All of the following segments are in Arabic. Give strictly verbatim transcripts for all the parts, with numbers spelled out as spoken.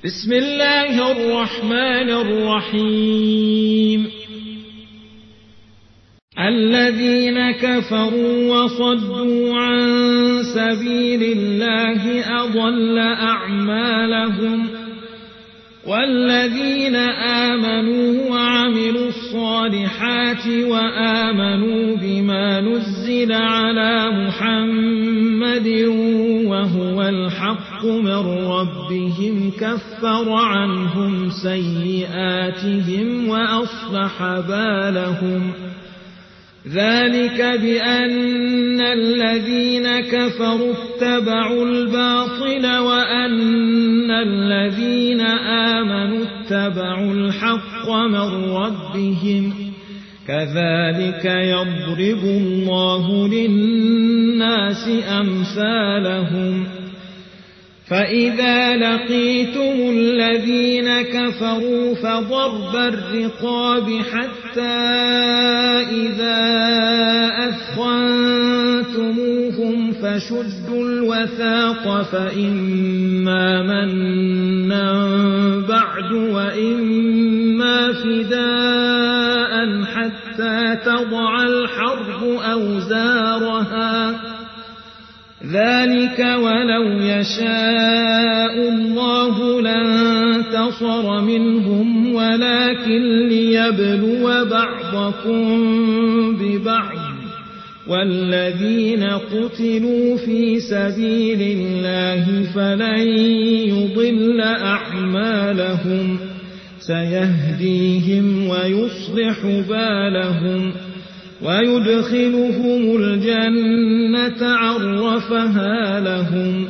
بسم الله الرحمن الرحيم الذين كفروا وصدوا عن سبيل الله أضل أعمالهم والذين آمنوا وعملوا الصالحات وآمنوا بما نزل على محمد وهو الحق من ربهم كفر عنهم سيئاتهم وأصلح بالهم ذلك بأن الذين كفروا اتبعوا الباطل وأن الذين آمنوا اتبعوا الحق من ربهم كذلك يضرب الله للناس أمثالهم فإذا لقيتم الذين كفروا فضرب الرقاب حتى إذا أثخنتموهم فشدوا الوثاق فإما منا بعد وإما فداء حتى تضع الحرب أوزارها ذلك ولو يشاء الله لانتصر منهم ولكن ليبلو بعضكم ببعض والذين قتلوا في سبيل الله فلن يضل أعمالهم سيهديهم ويصلح بالهم ويدخلهم الجنة عرفها لهم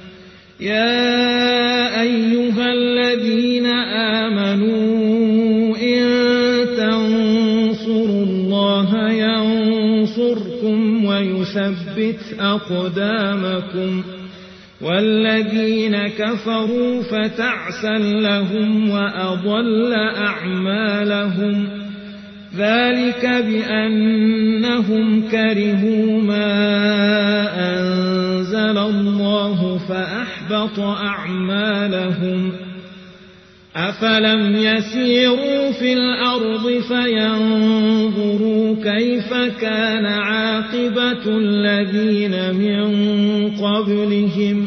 يا أيها الذين آمنوا إن تنصروا الله ينصركم ويثبت أقدامكم والذين كفروا فتعسا لهم وأضل أعمالهم ذلك بأنهم كرهوا ما أنزل الله فأحبط أعمالهم أفلم يسيروا في الأرض فينظروا كيف كان عاقبة الذين من قبلهم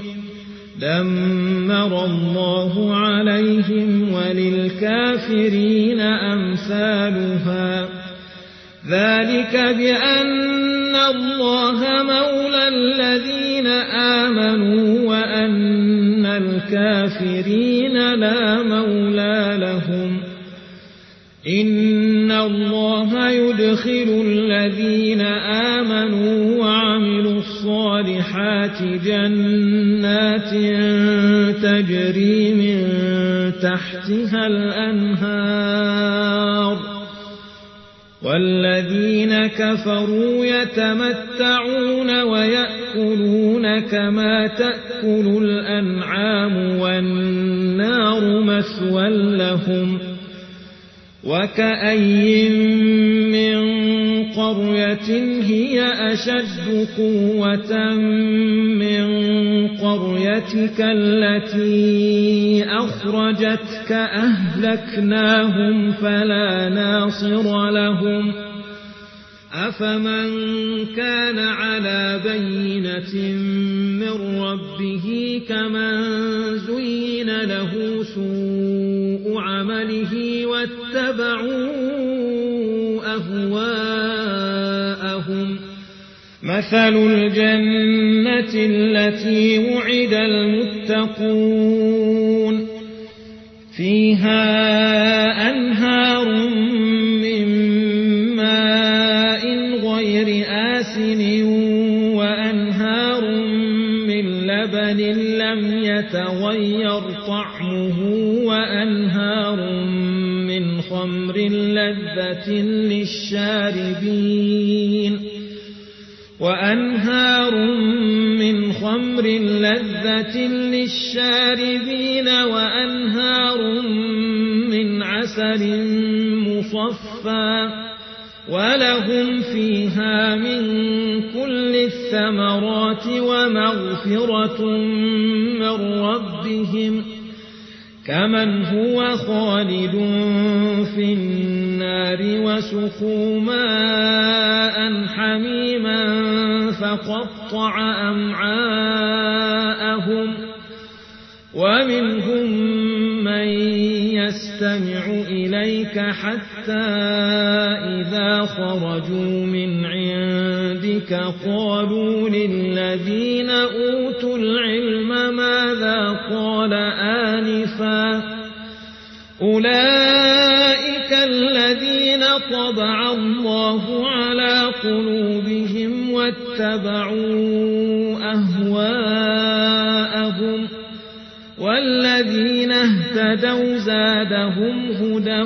دمر الله عليهم وللكافرين أمثالها ذلك بأن الله مولى الذين آمنوا وأن الكافرين لا مولى لهم إن الله يدخل الذين آمنوا وعملوا الصالحات جنات تجري من تحتها الأنهار والذين كفروا يتمتعون ويأكلون كما تأكل الأنعام والنار مثوى لهم وكأي من قرية هي أشد قوة من قريتك التي أخرجتك أهلكناهم فلا ناصر لهم أفمن كان على بينة من ربه كمن زين له سوء عمله واتبعوا أهواءهم مثل الجنة التي وعد المتقون فيها أنهار من ماء غير آسن وأنهار من لبن لم يتغير طعمه وأنهار من خمر لذة للشاربين وأنهار من خمر لذة للشاربين وأنهار من عسل مصفى ولهم فيها من كل الثمرات ومغفرة من ربهم كمن هو خالد في النار وسقوا ماء حميما فقطع أمعاءهم ومنهم من يستمع إليك حتى إذا خرجوا من عندك قالوا للذين أوتوا العلم ماذا قال آنفا أولئك الذين طبع الله على قلوبهم واتبعوا أهواءهم والذين اهتدوا زادهم هدى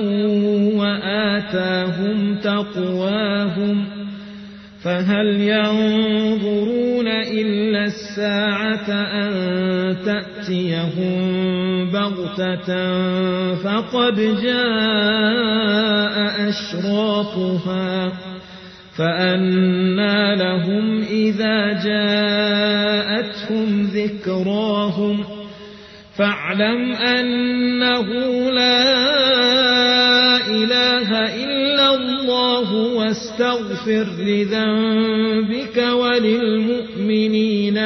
وآتاهم تقواهم فهل ينظرون إلا الساعة أن تأتيهم بغتة فقد جاء أشراطها فأنى لهم إذا جاءتهم ذكراهم فاعلم أنه لا إله إلا الله واستغفر لذنبك وللمؤمنين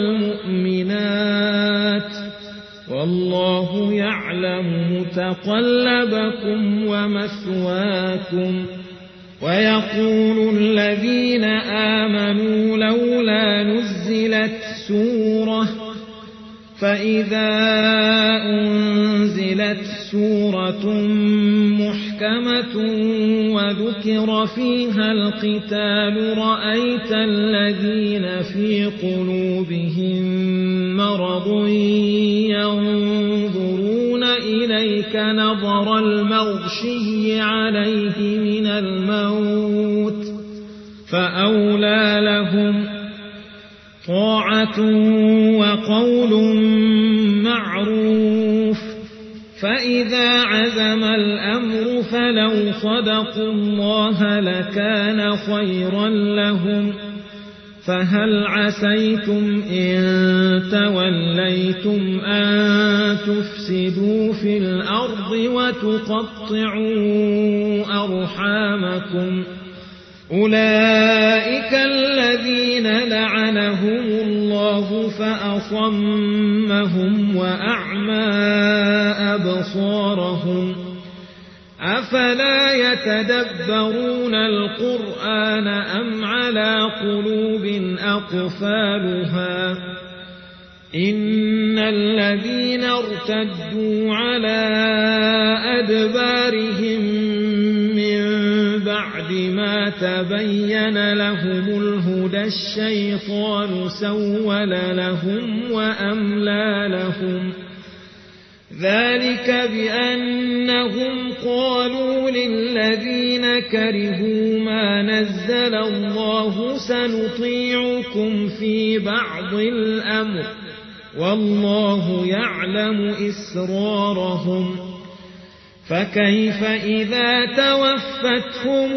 والمؤمنات والله يعلم متقلبكم ومثواكم ويقول الذين آمنوا لولا نزلت سورة فإذا أنزلت سورة محكمة وذكر فيها القتال رأيت الذين في قلوبهم مرض ينظرون إليك نظر المغشي عليه من الموت فأولى لهم طاعة وقول معروف فإذا عزم الأمر فلو صدقوا الله لكان خيرا لهم فهل عسيتم إن توليتم أن تفسدوا في الأرض وتقطعوا أرحامكم أولئك الذين لعنهم الله فأصمهم وأعمى أبصارهم أفلا يتدبرون القرآن أم على قلوب أقفالها إن الذين ارتدوا على أدبارهم من بعد ما تبين لهم الهدى الشيطان سول لهم وأملى لهم ذلك بأنهم قالوا للذين كرهوا ما نزل الله سنطيعكم في بعض الأمر والله يعلم إسرارهم فكيف إذا توفتهم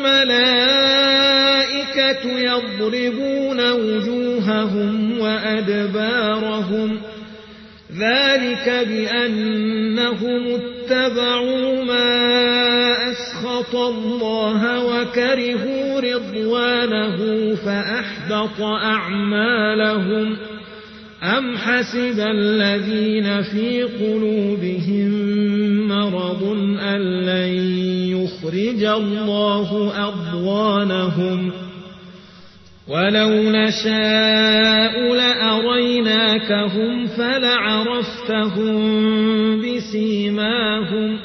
الملائكة يضربون وجوههم وأدبارهم ذلك بأنهم اتبعوا ما أسخط الله وكرهوا رضوانه فأحبط أعمالهم أم حسب الذين في قلوبهم مرض أن لن يخرج الله أضغانهم ولو نشاء لأريناكهم فلعرفتهم بسيماهم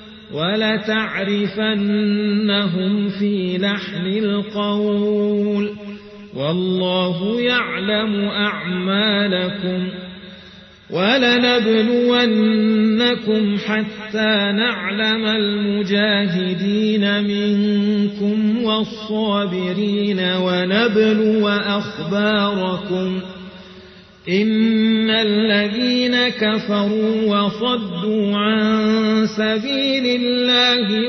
ولتعرفنهم في لحن القول والله يعلم أعمالكم ولنبلونكم حتى نعلم المجاهدين منكم والصابرين ونبلو أخباركم إن الذين كفروا وصدوا عن سبيل الله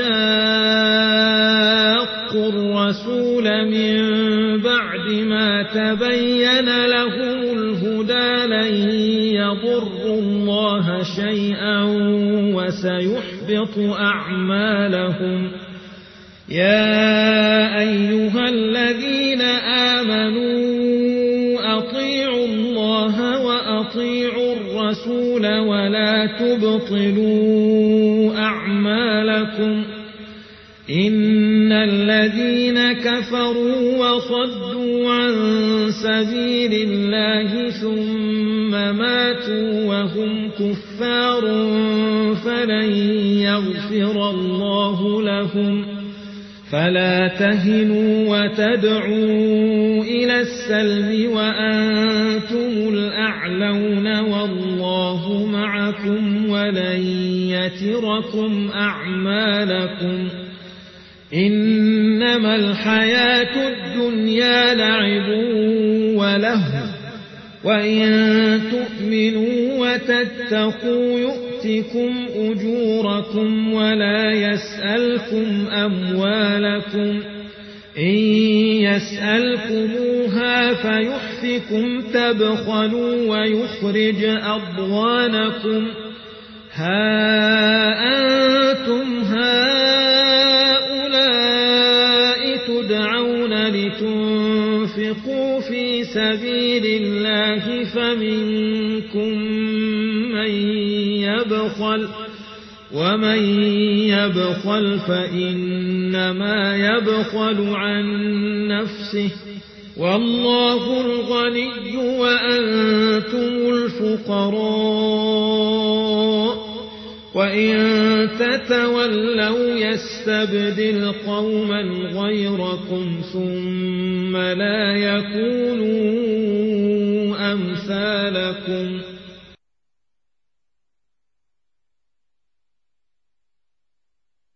وشاقوا الرسول من بعد ما تبين لهم الهدى لن يضروا الله شيئا وسيحبط أعمالهم. يا أيها الذين آمنوا أطيعوا الله وأطيعوا الرسول ولا تبطلوا أعمالكم. إن الذين كفروا وصدوا عن سبيل الله ثم ماتوا وهم كفار فلن يغفر الله لهم. فلا تهنوا وتدعوا إلى السلم وأنتم الأعلون والله معكم ولن يتركم أعمالكم. إنما الحياة الدنيا لعب ولهو وإن تؤمنوا وتتقوا يؤتكم أجوركم ولا يسألكم أموالكم. إن يسألكموها فيحفكم تبخلوا ويخرج أضغانكم. ها أنتم هؤلاء تدعون لتنفقوا في سبيل الله فمنكم من يبخل ومن يبخل فإنما يبخل عن نفسه والله الغني وأنتم الفقراء. وإن تتولوا يستبدل قوما غيركم ثم لا يكونوا أمثالكم.